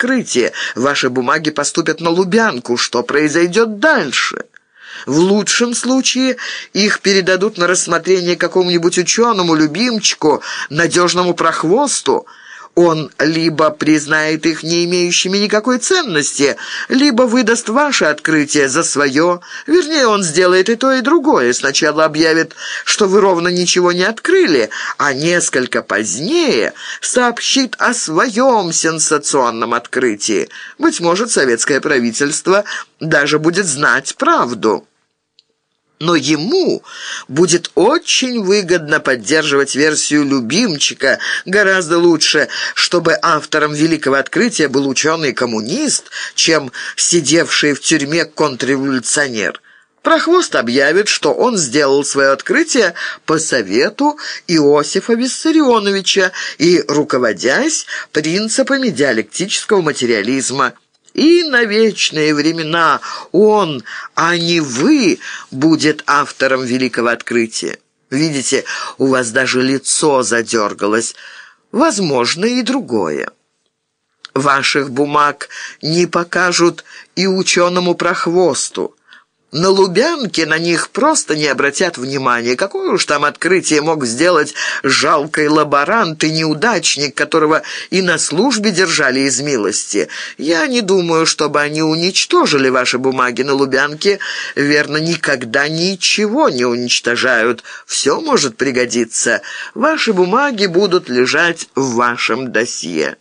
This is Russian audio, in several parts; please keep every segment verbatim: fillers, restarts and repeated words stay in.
открытие. Ваши бумаги поступят на Лубянку. Что произойдет дальше? В лучшем случае их передадут на рассмотрение какому-нибудь ученому, любимчику, надежному прохвосту. Он либо признает их не имеющими никакой ценности, либо выдаст ваше открытие за свое. Вернее, он сделает и то, и другое. Сначала объявит, что вы ровно ничего не открыли, а несколько позднее сообщит о своем сенсационном открытии. Быть может, советское правительство даже будет знать правду. Но ему будет очень выгодно поддерживать версию любимчика. Гораздо лучше, чтобы автором великого открытия был ученый-коммунист, чем сидевший в тюрьме контрреволюционер. Прохвост объявит, что он сделал свое открытие по совету Иосифа Виссарионовича и руководясь принципами диалектического материализма. И на вечные времена он, а не вы, будет автором великого открытия. Видите, у вас даже лицо задергалось. Возможно и другое. Ваших бумаг не покажут и ученому прохвосту. На Лубянке на них просто не обратят внимания. Какое уж там открытие мог сделать жалкий лаборант и неудачник, которого и на службе держали из милости. Я не думаю, чтобы они уничтожили ваши бумаги на Лубянке. Верно, никогда ничего не уничтожают. Все может пригодиться. Ваши бумаги будут лежать в вашем досье.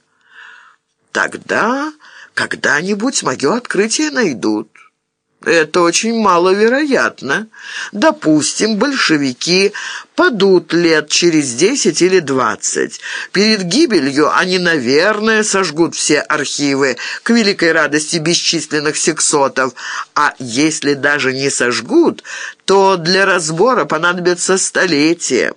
Тогда когда-нибудь мое открытие найдут. Это очень маловероятно. Допустим, большевики падут лет через десять или двадцать. Перед гибелью они, наверное, сожгут все архивы к великой радости бесчисленных сексотов. А если даже не сожгут, то для разбора понадобится столетие.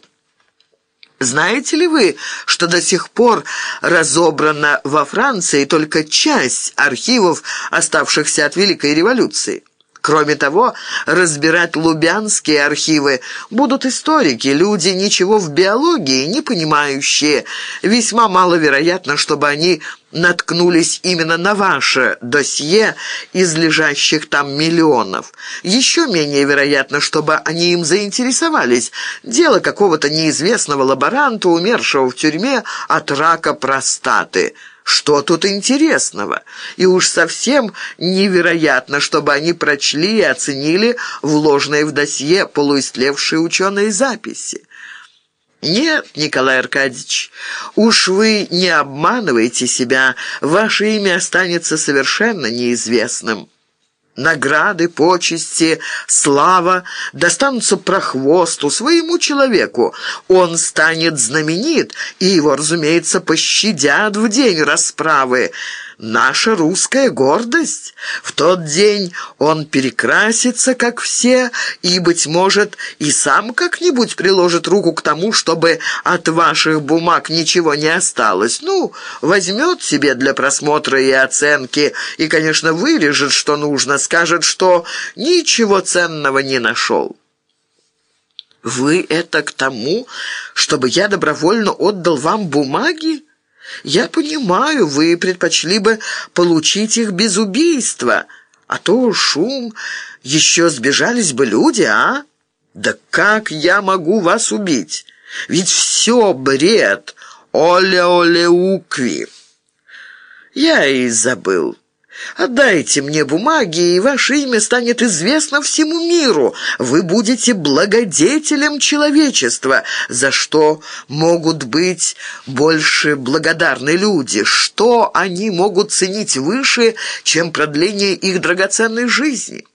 Знаете ли вы, что до сих пор разобрана во Франции только часть архивов, оставшихся от Великой революции? Кроме того, разбирать лубянские архивы будут историки, люди, ничего в биологии не понимающие. Весьма маловероятно, чтобы они наткнулись именно на ваше досье из лежащих там миллионов. Еще менее вероятно, чтобы они им заинтересовались. Дело какого-то неизвестного лаборанта, умершего в тюрьме от рака простаты. Что тут интересного? И уж совсем невероятно, чтобы они прочли и оценили вложенные в досье полуистлевшие ученые записи. Нет, Николай Аркадьевич, уж вы не обманывайте себя, ваше имя останется совершенно неизвестным. Награды, почести, слава достанутся прохвосту, своему человеку. Он станет знаменит, и его, разумеется, пощадят в день расправы. Наша русская гордость. В тот день он перекрасится, как все, и, быть может, и сам как-нибудь приложит руку к тому, чтобы от ваших бумаг ничего не осталось. Ну, возьмет себе для просмотра и оценки, и, конечно, вырежет, что нужно, скажет, что ничего ценного не нашел. Вы это к тому, чтобы я добровольно отдал вам бумаги? Я понимаю, вы предпочли бы получить их без убийства, а то шум, еще сбежались бы люди, а? Да как я могу вас убить? Ведь все бред, оле-оле-укви. Я и забыл. Отдайте мне бумаги, и ваше имя станет известно всему миру. Вы будете благодетелем человечества, за что могут быть больше благодарны люди. Что они могут ценить выше, чем продление их драгоценной жизни?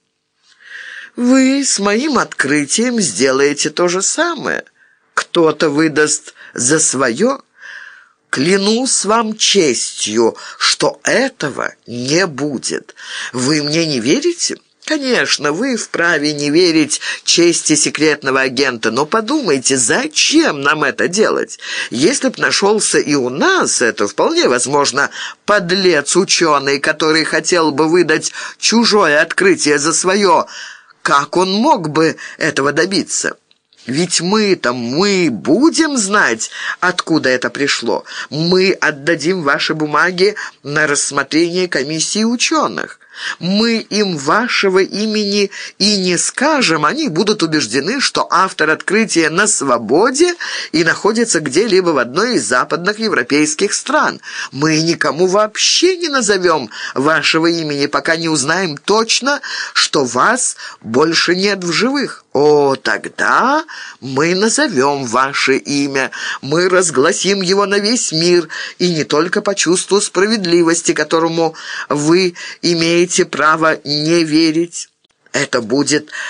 Вы с моим открытием сделаете то же самое. Кто-то выдаст за свое. Клянусь вам честью, что этого не будет. Вы мне не верите? Конечно, вы вправе не верить чести секретного агента, но подумайте, зачем нам это делать? Если б нашелся и у нас, это вполне возможно, подлец-ученый, который хотел бы выдать чужое открытие за свое, как он мог бы этого добиться? Ведь мы-то, мы будем знать, откуда это пришло. Мы отдадим ваши бумаги на рассмотрение комиссии ученых. Мы им вашего имени и не скажем, они будут убеждены, что автор открытия на свободе и находится где-либо в одной из западных европейских стран. Мы никому вообще не назовем вашего имени, пока не узнаем точно, что вас больше нет в живых. О, тогда мы назовем ваше имя, мы разгласим его на весь мир, и не только по чувству справедливости, которому вы имеете право не верить. Это будет